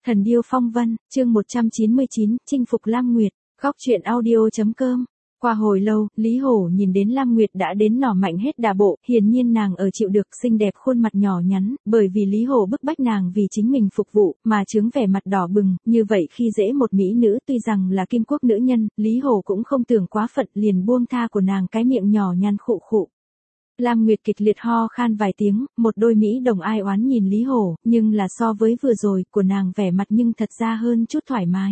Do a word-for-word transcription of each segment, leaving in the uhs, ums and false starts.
Thần điêu phong vân, chương một trăm chín mươi chín, chinh phục Lam Nguyệt, góc truyện audio.com. Qua hồi lâu, Lý Hổ nhìn đến Lam Nguyệt đã đến nỏ mạnh hết đà bộ, hiển nhiên nàng ở chịu được, xinh đẹp khuôn mặt nhỏ nhắn, bởi vì Lý Hổ bức bách nàng vì chính mình phục vụ, mà chướng vẻ mặt đỏ bừng, như vậy khi dễ một mỹ nữ tuy rằng là kim quốc nữ nhân, Lý Hổ cũng không tưởng quá phận liền buông tha của nàng cái miệng nhỏ nhăn khụ khụ. Lam Nguyệt kịch liệt ho khan vài tiếng, một đôi mỹ đồng ai oán nhìn Lý Hổ, nhưng là so với vừa rồi, của nàng vẻ mặt nhưng thật ra hơn chút thoải mái.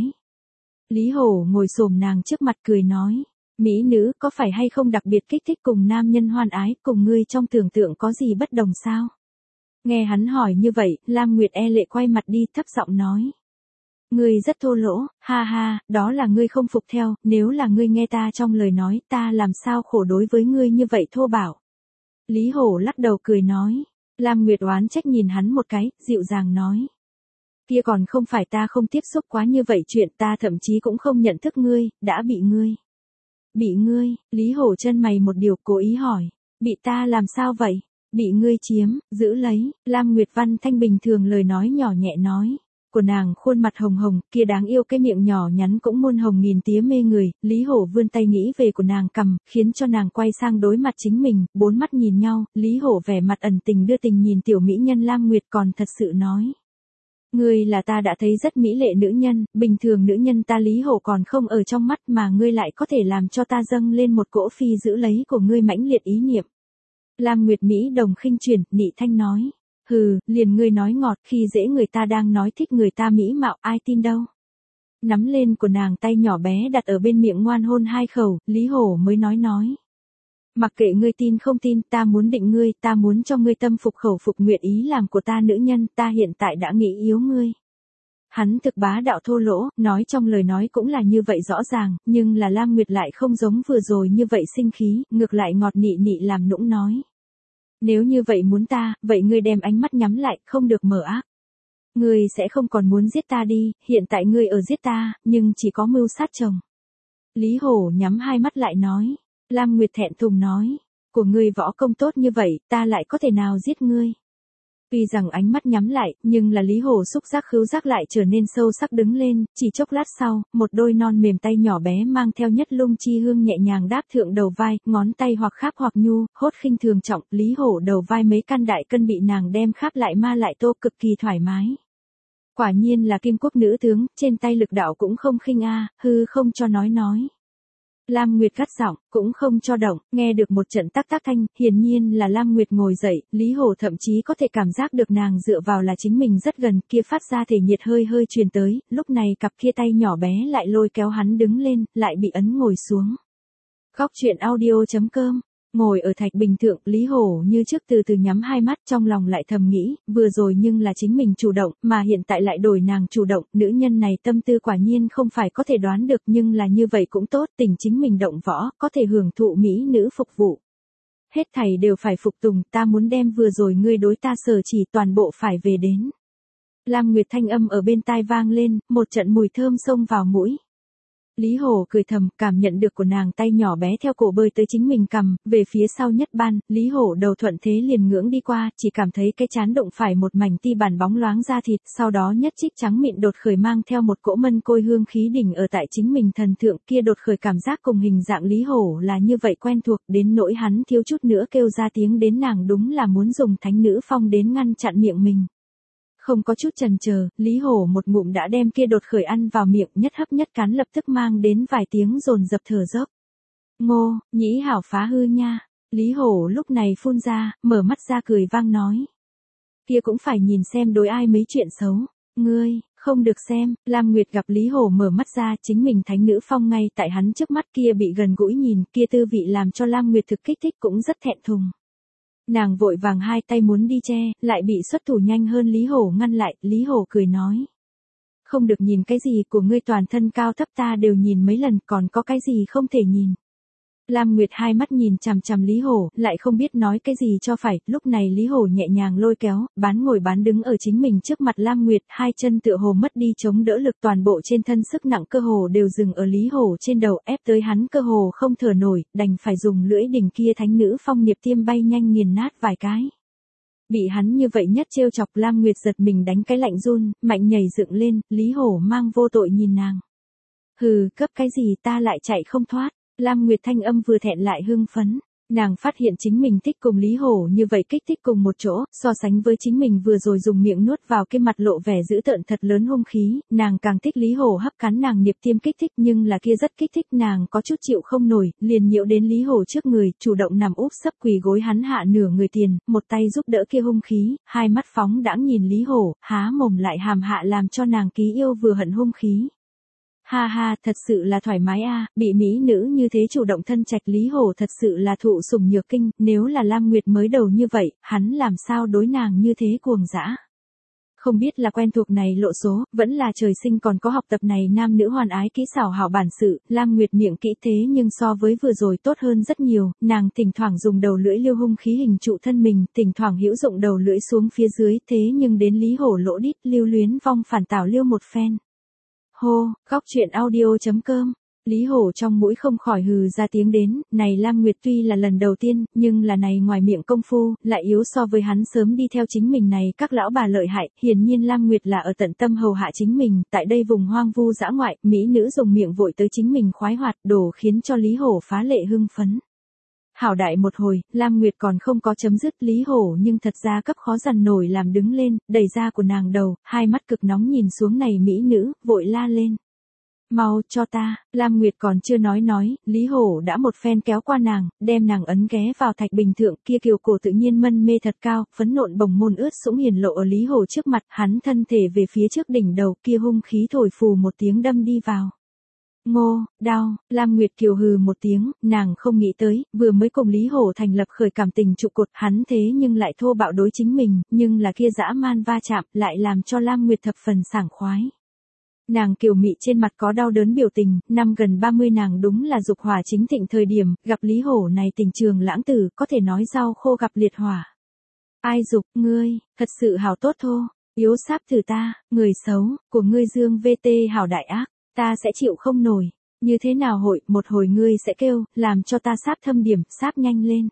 Lý Hổ ngồi xổm nàng trước mặt cười nói, mỹ nữ có phải hay không đặc biệt kích thích cùng nam nhân hoan ái, cùng ngươi trong tưởng tượng có gì bất đồng sao? Nghe hắn hỏi như vậy, Lam Nguyệt e lệ quay mặt đi thấp giọng nói. Ngươi rất thô lỗ, ha ha, đó là ngươi không phục theo, nếu là ngươi nghe ta trong lời nói, ta làm sao khổ đối với ngươi như vậy thô bạo. Lý Hổ lắc đầu cười nói, Lam Nguyệt oán trách nhìn hắn một cái, dịu dàng nói. Kia còn không phải ta không tiếp xúc quá như vậy chuyện, ta thậm chí cũng không nhận thức ngươi, đã bị ngươi. Bị ngươi, Lý Hổ chân mày một điều cố ý hỏi, bị ta làm sao vậy? Bị ngươi chiếm, giữ lấy, Lam Nguyệt Văn thanh bình thường lời nói nhỏ nhẹ nói. Của nàng khuôn mặt hồng hồng, kia đáng yêu cái miệng nhỏ nhắn cũng muôn hồng nghìn tía mê người, Lý Hổ vươn tay nghĩ về của nàng cầm, khiến cho nàng quay sang đối mặt chính mình, bốn mắt nhìn nhau, Lý Hổ vẻ mặt ẩn tình đưa tình nhìn tiểu mỹ nhân Lam Nguyệt còn thật sự nói. Ngươi là ta đã thấy rất mỹ lệ nữ nhân, bình thường nữ nhân ta Lý Hổ còn không ở trong mắt mà ngươi lại có thể làm cho ta dâng lên một cỗ phi giữ lấy của ngươi mãnh liệt ý niệm. Lam Nguyệt Mỹ đồng khinh chuyển, nị thanh nói. Hừ, liền ngươi nói ngọt khi dễ người ta đang nói thích người ta mỹ mạo ai tin đâu. Nắm lên của nàng tay nhỏ bé đặt ở bên miệng ngoan hôn hai khẩu, Lý Hổ mới nói nói. Mặc kệ ngươi tin không tin, ta muốn định ngươi, ta muốn cho ngươi tâm phục khẩu phục nguyện ý làm của ta nữ nhân, ta hiện tại đã nghĩ yếu ngươi. Hắn thực bá đạo thô lỗ, nói trong lời nói cũng là như vậy rõ ràng, nhưng là Lam Nguyệt lại không giống vừa rồi như vậy sinh khí, ngược lại ngọt nị nị làm nũng nói. Nếu như vậy muốn ta, vậy ngươi đem ánh mắt nhắm lại, không được mở ác. Ngươi sẽ không còn muốn giết ta đi, hiện tại ngươi ở giết ta, nhưng chỉ có mưu sát chồng. Lý Hổ nhắm hai mắt lại nói. Lam Nguyệt thẹn thùng nói. Của ngươi võ công tốt như vậy, ta lại có thể nào giết ngươi. Tuy rằng ánh mắt nhắm lại, nhưng là Lý Hổ xúc giác khứu giác lại trở nên sâu sắc đứng lên, chỉ chốc lát sau, một đôi non mềm tay nhỏ bé mang theo nhất lung chi hương nhẹ nhàng đáp thượng đầu vai, ngón tay hoặc kháp hoặc nhu, hốt khinh thường trọng, Lý Hổ đầu vai mấy căn đại cân bị nàng đem kháp lại ma lại tô cực kỳ thoải mái. Quả nhiên là kim quốc nữ tướng, trên tay lực đạo cũng không khinh a, hư không cho nói nói. Lam Nguyệt cắt giọng, cũng không cho động, nghe được một trận tắc tắc thanh, hiển nhiên là Lam Nguyệt ngồi dậy, Lý Hổ thậm chí có thể cảm giác được nàng dựa vào là chính mình rất gần, kia phát ra thể nhiệt hơi hơi truyền tới, lúc này cặp kia tay nhỏ bé lại lôi kéo hắn đứng lên, lại bị ấn ngồi xuống. Góc truyện audio.com. Ngồi ở thạch bình thượng, Lý Hổ như trước từ từ nhắm hai mắt, trong lòng lại thầm nghĩ, vừa rồi nhưng là chính mình chủ động, mà hiện tại lại đổi nàng chủ động, nữ nhân này tâm tư quả nhiên không phải có thể đoán được, nhưng là như vậy cũng tốt, tình chính mình động võ, có thể hưởng thụ mỹ nữ phục vụ. Hết thảy đều phải phục tùng, ta muốn đem vừa rồi ngươi đối ta sở chỉ toàn bộ phải về đến. Lam Nguyệt thanh âm ở bên tai vang lên, một trận mùi thơm xông vào mũi. Lý Hổ cười thầm, cảm nhận được của nàng tay nhỏ bé theo cổ bơi tới chính mình cầm, về phía sau nhất ban, Lý Hổ đầu thuận thế liền ngưỡng đi qua, chỉ cảm thấy cái chán đụng phải một mảnh ti bàn bóng loáng da thịt, sau đó nhất trích trắng mịn đột khởi mang theo một cỗ mân côi hương khí đỉnh ở tại chính mình thần thượng, kia đột khởi cảm giác cùng hình dạng Lý Hổ là như vậy quen thuộc, đến nỗi hắn thiếu chút nữa kêu ra tiếng đến nàng đúng là muốn dùng thánh nữ phong đến ngăn chặn miệng mình. Không có chút chần chờ, Lý Hổ một ngụm đã đem kia đột khởi ăn vào miệng, nhất hấp nhất cắn lập tức mang đến vài tiếng dồn dập thở dốc. Ngô, nhĩ hảo phá hư nha. Lý Hổ lúc này phun ra, mở mắt ra cười vang nói. Kia cũng phải nhìn xem đối ai mấy chuyện xấu. Ngươi, không được xem, Lam Nguyệt gặp Lý Hổ mở mắt ra, chính mình thánh nữ phong ngay tại hắn trước mắt kia bị gần gũi nhìn, kia tư vị làm cho Lam Nguyệt thực kích thích cũng rất thẹn thùng. Nàng vội vàng hai tay muốn đi che, lại bị xuất thủ nhanh hơn Lý Hổ ngăn lại, Lý Hổ cười nói. Không được nhìn cái gì của ngươi, toàn thân cao thấp ta đều nhìn mấy lần, còn có cái gì không thể nhìn. Lam Nguyệt hai mắt nhìn chằm chằm Lý Hổ, lại không biết nói cái gì cho phải, lúc này Lý Hổ nhẹ nhàng lôi kéo, bán ngồi bán đứng ở chính mình trước mặt Lam Nguyệt, hai chân tựa hồ mất đi chống đỡ lực, toàn bộ trên thân sức nặng cơ hồ đều dừng ở Lý Hổ trên đầu, ép tới hắn cơ hồ không thở nổi, đành phải dùng lưỡi đỉnh kia thánh nữ phong niệp tiêm bay nhanh nghiền nát vài cái. Bị hắn như vậy nhất trêu chọc, Lam Nguyệt giật mình đánh cái lạnh run, mạnh nhảy dựng lên, Lý Hổ mang vô tội nhìn nàng. Hừ, cấp cái gì ta lại chạy không thoát, Lam Nguyệt thanh âm vừa thẹn lại hưng phấn. Nàng phát hiện chính mình thích cùng Lý Hổ như vậy kích thích cùng một chỗ, so sánh với chính mình vừa rồi dùng miệng nuốt vào cái mặt lộ vẻ dữ tợn thật lớn hung khí, nàng càng thích Lý Hổ hấp cắn nàng niệp tiêm kích thích, nhưng là kia rất kích thích nàng có chút chịu không nổi, liền nhiễu đến Lý Hổ trước người, chủ động nằm úp sấp quỳ gối hắn hạ nửa người tiền, một tay giúp đỡ kia hung khí, hai mắt phóng đãng nhìn Lý Hổ, há mồm lại hàm hạ làm cho nàng ký yêu vừa hận hung khí. Ha ha, thật sự là thoải mái a, bị mỹ nữ như thế chủ động thân trạch, Lý Hổ thật sự là thụ sủng nhược kinh, nếu là Lam Nguyệt mới đầu như vậy, hắn làm sao đối nàng như thế cuồng dã. Không biết là quen thuộc này lộ số, vẫn là trời sinh còn có học tập này nam nữ hoàn ái kỹ xảo hảo bản sự, Lam Nguyệt miệng kỹ thế nhưng so với vừa rồi tốt hơn rất nhiều, nàng thỉnh thoảng dùng đầu lưỡi liêu hung khí hình trụ thân mình, thỉnh thoảng hữu dụng đầu lưỡi xuống phía dưới, thế nhưng đến Lý Hổ lỗ đít lưu luyến vong phản tảo liêu một phen. Hô, góc truyện audio.com. Lý Hổ trong mũi không khỏi hừ ra tiếng đến, này Lam Nguyệt tuy là lần đầu tiên, nhưng là này ngoài miệng công phu, lại yếu so với hắn sớm đi theo chính mình này các lão bà lợi hại, hiển nhiên Lam Nguyệt là ở tận tâm hầu hạ chính mình, tại đây vùng hoang vu dã ngoại, mỹ nữ dùng miệng vội tới chính mình khoái hoạt, đổ khiến cho Lý Hổ phá lệ hưng phấn. Hảo đại một hồi, Lam Nguyệt còn không có chấm dứt, Lý Hổ nhưng thật ra cấp khó dằn nổi làm đứng lên, đẩy ra của nàng đầu, hai mắt cực nóng nhìn xuống này mỹ nữ, vội la lên. Mau cho ta, Lam Nguyệt còn chưa nói nói, Lý Hổ đã một phen kéo qua nàng, đem nàng ấn ghé vào thạch bình thượng, kia kiều cổ tự nhiên mân mê thật cao, phấn nộn bồng môn ướt sũng hiển lộ ở Lý Hổ trước mặt, hắn thân thể về phía trước đỉnh đầu, kia hung khí thổi phù một tiếng đâm đi vào. Ngô, đau, Lam Nguyệt kiều hừ một tiếng, nàng không nghĩ tới, vừa mới cùng Lý Hổ thành lập khởi cảm tình trụ cột, hắn thế nhưng lại thô bạo đối chính mình, nhưng là kia dã man va chạm, lại làm cho Lam Nguyệt thập phần sảng khoái. Nàng kiều mị trên mặt có đau đớn biểu tình, năm gần ba mươi nàng đúng là dục hỏa chính thịnh thời điểm, gặp Lý Hổ này tình trường lãng tử, có thể nói rau khô gặp liệt hỏa. Ai dục, ngươi, thật sự hảo tốt thô, yếu sáp thử ta, người xấu, của ngươi dương vê tê hảo đại ác. Ta sẽ chịu không nổi, như thế nào hội, một hồi ngươi sẽ kêu, làm cho ta sáp thâm điểm, sáp nhanh lên.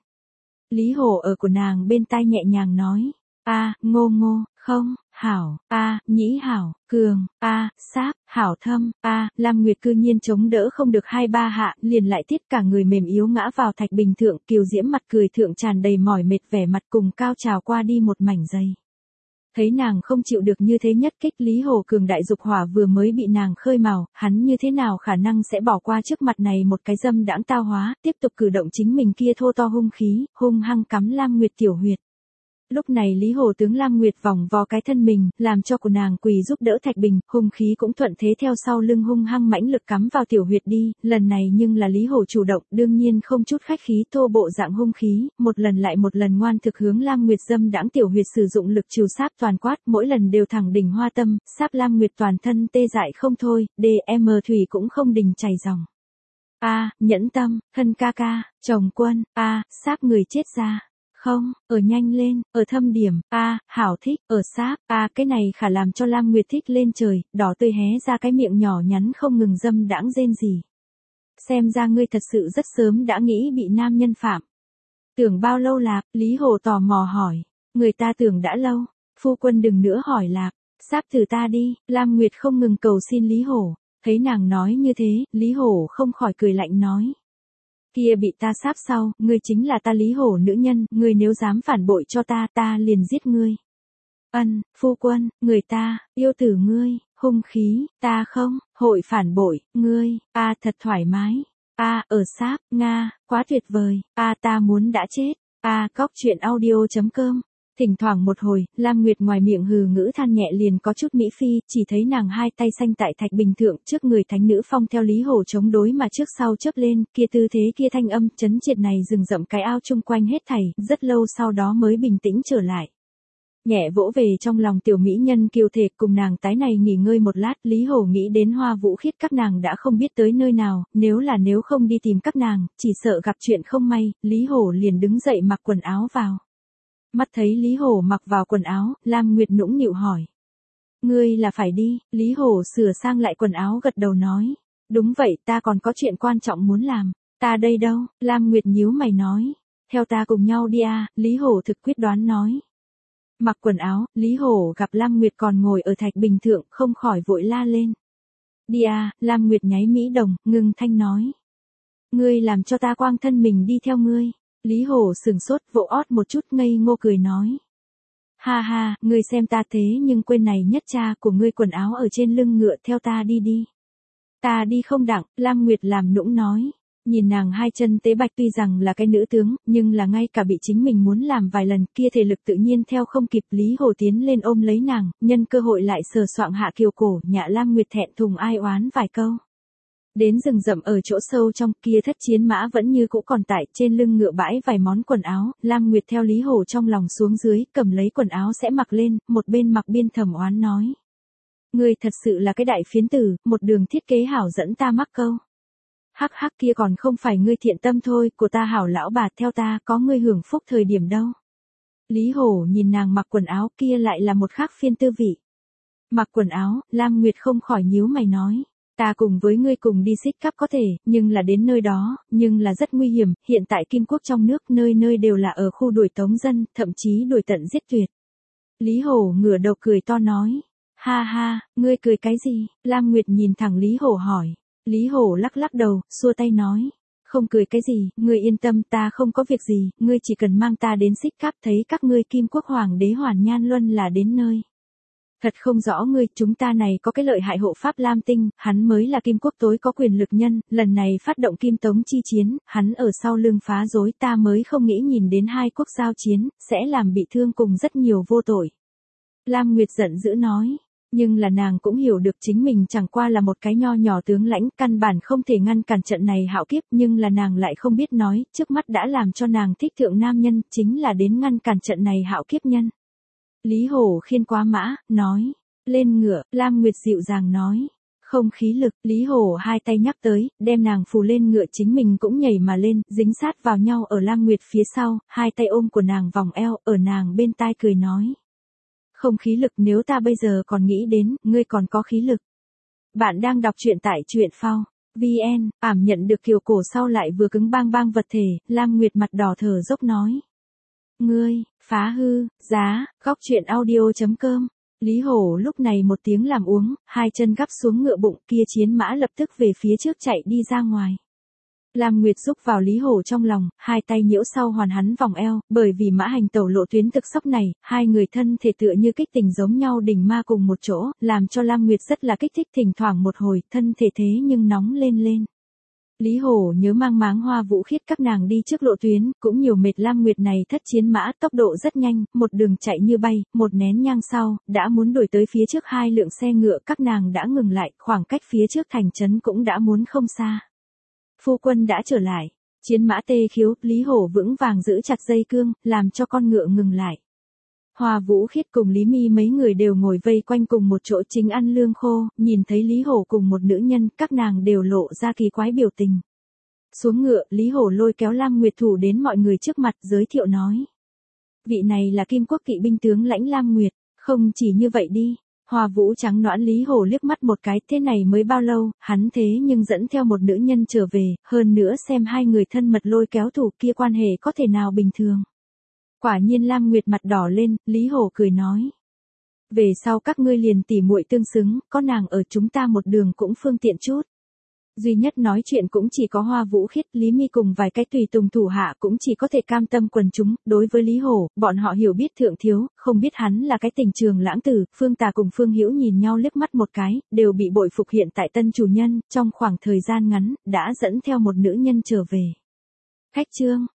Lý Hổ ở của nàng bên tai nhẹ nhàng nói, a, ngô ngô, không, hảo, a, nhĩ hảo, cường, a, sáp, hảo thâm, a, Lam Nguyệt cư nhiên chống đỡ không được hai ba hạ, liền lại tiết cả người mềm yếu ngã vào thạch bình thượng, kiều diễm mặt cười thượng tràn đầy mỏi mệt, vẻ mặt cùng cao trào qua đi một mảnh dây. Thấy nàng không chịu được như thế nhất kích, Lý Hổ cường đại dục hỏa vừa mới bị nàng khơi mào, hắn như thế nào khả năng sẽ bỏ qua trước mặt này một cái dâm đãng tao hóa, tiếp tục cử động chính mình kia thô to hung khí, hung hăng cắm Lam Nguyệt tiểu huyệt. Lúc này Lý Hổ tướng Lam Nguyệt vòng vo cái thân mình, làm cho của nàng quỳ giúp đỡ thạch bình, hung khí cũng thuận thế theo sau lưng hung hăng mãnh lực cắm vào tiểu huyệt đi, lần này nhưng là Lý Hổ chủ động, đương nhiên không chút khách khí, thô bộ dạng hung khí, một lần lại một lần ngoan thực hướng Lam Nguyệt dâm đãng tiểu huyệt sử dụng lực trừ sáp toàn quát, mỗi lần đều thẳng đỉnh hoa tâm, sáp Lam Nguyệt toàn thân tê dại không thôi, đê em thủy cũng không đình chảy dòng. A, nhẫn tâm, thân ca ca, chồng quân, a, sáp người chết ra. Không, ở nhanh lên, ở thâm điểm, a, hảo thích, ở sáp, a, cái này khả làm cho Lam Nguyệt thích lên trời, đỏ tươi hé ra cái miệng nhỏ nhắn không ngừng dâm đãng rên gì. Xem ra ngươi thật sự rất sớm đã nghĩ bị nam nhân phạm. Tưởng bao lâu lạp, Lý Hổ tò mò hỏi, người ta tưởng đã lâu, phu quân đừng nữa hỏi lạp, sáp thử ta đi, Lam Nguyệt không ngừng cầu xin Lý Hổ, thấy nàng nói như thế, Lý Hổ không khỏi cười lạnh nói. Kia bị ta sáp sau, ngươi chính là ta Lý Hổ nữ nhân, ngươi nếu dám phản bội cho ta, ta liền giết ngươi. Ân, phu quân, người ta, yêu tử ngươi, hung khí, ta không, hội phản bội, ngươi, a thật thoải mái, a ở sáp, Nga, quá tuyệt vời, a ta muốn đã chết, a cóc truyện audio.com. Thỉnh thoảng một hồi, Lam Nguyệt ngoài miệng hừ ngữ than nhẹ liền có chút mỹ phi, chỉ thấy nàng hai tay xanh tại thạch bình thượng trước người thánh nữ phong theo Lý Hổ chống đối mà trước sau chớp lên, kia tư thế kia thanh âm chấn triệt này rừng rậm cái ao chung quanh hết thảy, rất lâu sau đó mới bình tĩnh trở lại. Nhẹ vỗ về trong lòng tiểu mỹ nhân kiều thể cùng nàng tái này nghỉ ngơi một lát, Lý Hổ nghĩ đến Hoa Vũ Khiết các nàng đã không biết tới nơi nào, nếu là nếu không đi tìm các nàng, chỉ sợ gặp chuyện không may, Lý Hổ liền đứng dậy mặc quần áo vào. Mắt thấy Lý Hổ mặc vào quần áo, Lam Nguyệt nũng nịu hỏi. Ngươi là phải đi, Lý Hổ sửa sang lại quần áo gật đầu nói. Đúng vậy, ta còn có chuyện quan trọng muốn làm. Ta đây đâu, Lam Nguyệt nhíu mày nói. Theo ta cùng nhau đi à, Lý Hổ thực quyết đoán nói. Mặc quần áo, Lý Hổ gặp Lam Nguyệt còn ngồi ở thạch bình thượng, không khỏi vội la lên. Đi à, Lam Nguyệt nháy mỹ đồng, ngưng thanh nói. Ngươi làm cho ta quang thân mình đi theo ngươi. Lý Hổ sừng sốt, vỗ ót một chút ngây ngô cười nói. Ha ha, ngươi xem ta thế nhưng quên này nhất cha của ngươi quần áo ở trên lưng ngựa, theo ta đi đi. Ta đi không đặng, Lam Nguyệt làm nũng nói. Nhìn nàng hai chân tế bạch tuy rằng là cái nữ tướng, nhưng là ngay cả bị chính mình muốn làm vài lần kia thể lực tự nhiên theo không kịp. Lý Hổ tiến lên ôm lấy nàng, nhân cơ hội lại sờ soạng hạ kiều cổ, nhạ Lam Nguyệt thẹn thùng ai oán vài câu. Đến rừng rậm ở chỗ sâu trong, kia thất chiến mã vẫn như cũ còn tại, trên lưng ngựa bãi vài món quần áo. Lam Nguyệt theo Lý Hổ trong lòng xuống dưới, cầm lấy quần áo sẽ mặc lên, một bên mặc biên thầm oán nói. Ngươi thật sự là cái đại phiến tử, một đường thiết kế hảo dẫn ta mắc câu. Hắc hắc, kia còn không phải ngươi thiện tâm thôi, của ta hảo lão bà, theo ta có ngươi hưởng phúc thời điểm đâu. Lý Hổ nhìn nàng mặc quần áo kia lại là một khác phiên tư vị. Mặc quần áo, Lam Nguyệt không khỏi nhíu mày nói. Ta cùng với ngươi cùng đi xích cắp có thể, nhưng là đến nơi đó, nhưng là rất nguy hiểm. Hiện tại Kim Quốc trong nước nơi nơi đều là ở khu đuổi tống dân, thậm chí đuổi tận giết tuyệt. Lý Hổ ngửa đầu cười to nói. Ha ha, ngươi cười cái gì? Lam Nguyệt nhìn thẳng Lý Hổ hỏi. Lý Hổ lắc lắc đầu, xua tay nói. Không cười cái gì, ngươi yên tâm, ta không có việc gì, ngươi chỉ cần mang ta đến xích cáp, thấy các ngươi Kim Quốc Hoàng đế Hoàn Nhan Luân là đến nơi. Thật không rõ ngươi, chúng ta này có cái lợi hại hộ pháp Lam Tinh, hắn mới là Kim Quốc tối có quyền lực nhân, lần này phát động Kim Tống chi chiến, hắn ở sau lưng phá rối, ta mới không nghĩ nhìn đến hai quốc giao chiến, sẽ làm bị thương cùng rất nhiều vô tội. Lam Nguyệt giận dữ nói. Nhưng là nàng cũng hiểu được chính mình chẳng qua là một cái nho nhỏ tướng lãnh, căn bản không thể ngăn cản trận này hạo kiếp, nhưng là nàng lại không biết nói, trước mắt đã làm cho nàng thích thượng nam nhân, chính là đến ngăn cản trận này hạo kiếp nhân. Lý Hổ khiên quá mã, nói, lên ngựa, Lam Nguyệt dịu dàng nói, không khí lực, Lý Hổ hai tay nhắc tới, đem nàng phù lên ngựa, chính mình cũng nhảy mà lên, dính sát vào nhau ở Lam Nguyệt phía sau, hai tay ôm của nàng vòng eo, ở nàng bên tai cười nói. Không khí lực, nếu ta bây giờ còn nghĩ đến, ngươi còn có khí lực. Bạn đang đọc truyện tại truyện phao chấm vn, ảm nhận được kiều cổ sau lại vừa cứng bang bang vật thể, Lam Nguyệt mặt đỏ thở dốc nói. Ngươi, phá hư, giá, góc truyện audio chấm com. Lý Hổ lúc này một tiếng làm uống, hai chân gắp xuống ngựa bụng, kia chiến mã lập tức về phía trước chạy đi ra ngoài. Lam Nguyệt rúc vào Lý Hổ trong lòng, hai tay nhiễu sau hoàn hắn vòng eo, bởi vì mã hành tẩu lộ tuyến thực sóc này, hai người thân thể tựa như kích tình giống nhau đỉnh ma cùng một chỗ, làm cho Lam Nguyệt rất là kích thích, thỉnh thoảng một hồi, thân thể thế nhưng nóng lên lên. Lý Hổ nhớ mang máng Hoa Vũ Khiết các nàng đi trước lộ tuyến, cũng nhiều mệt. Lam Nguyệt này thất chiến mã tốc độ rất nhanh, một đường chạy như bay, một nén nhang sau, đã muốn đuổi tới phía trước hai lượng xe ngựa, các nàng đã ngừng lại, khoảng cách phía trước thành trấn cũng đã muốn không xa. Phu quân đã trở lại, chiến mã tê khiếu, Lý Hổ vững vàng giữ chặt dây cương, làm cho con ngựa ngừng lại. Hoa Vũ Khiết cùng Lý Mi mấy người đều ngồi vây quanh cùng một chỗ chính ăn lương khô, nhìn thấy Lý Hổ cùng một nữ nhân, các nàng đều lộ ra kỳ quái biểu tình. Xuống ngựa, Lý Hổ lôi kéo Lam Nguyệt Thủ đến mọi người trước mặt, giới thiệu nói. Vị này là Kim Quốc kỵ binh tướng lãnh Lam Nguyệt, không chỉ như vậy đi. Hoa Vũ trắng nõn Lý Hổ liếc mắt một cái, thế này mới bao lâu, hắn thế nhưng dẫn theo một nữ nhân trở về, hơn nữa xem hai người thân mật lôi kéo thủ kia quan hệ có thể nào bình thường. Quả nhiên Lam Nguyệt mặt đỏ lên, Lý Hổ cười nói. Về sau các ngươi liền tỉ muội tương xứng, có nàng ở chúng ta một đường cũng phương tiện chút. Duy nhất nói chuyện cũng chỉ có Hoa Vũ Khiết, Lý Mi cùng vài cái tùy tùng thủ hạ cũng chỉ có thể cam tâm quần chúng. Đối với Lý Hổ, bọn họ hiểu biết thượng thiếu, không biết hắn là cái tình trường lãng tử. Phương Tà cùng Phương Hữu nhìn nhau liếc mắt một cái, đều bị bội phục hiện tại tân chủ nhân, trong khoảng thời gian ngắn, đã dẫn theo một nữ nhân trở về. Khách trương,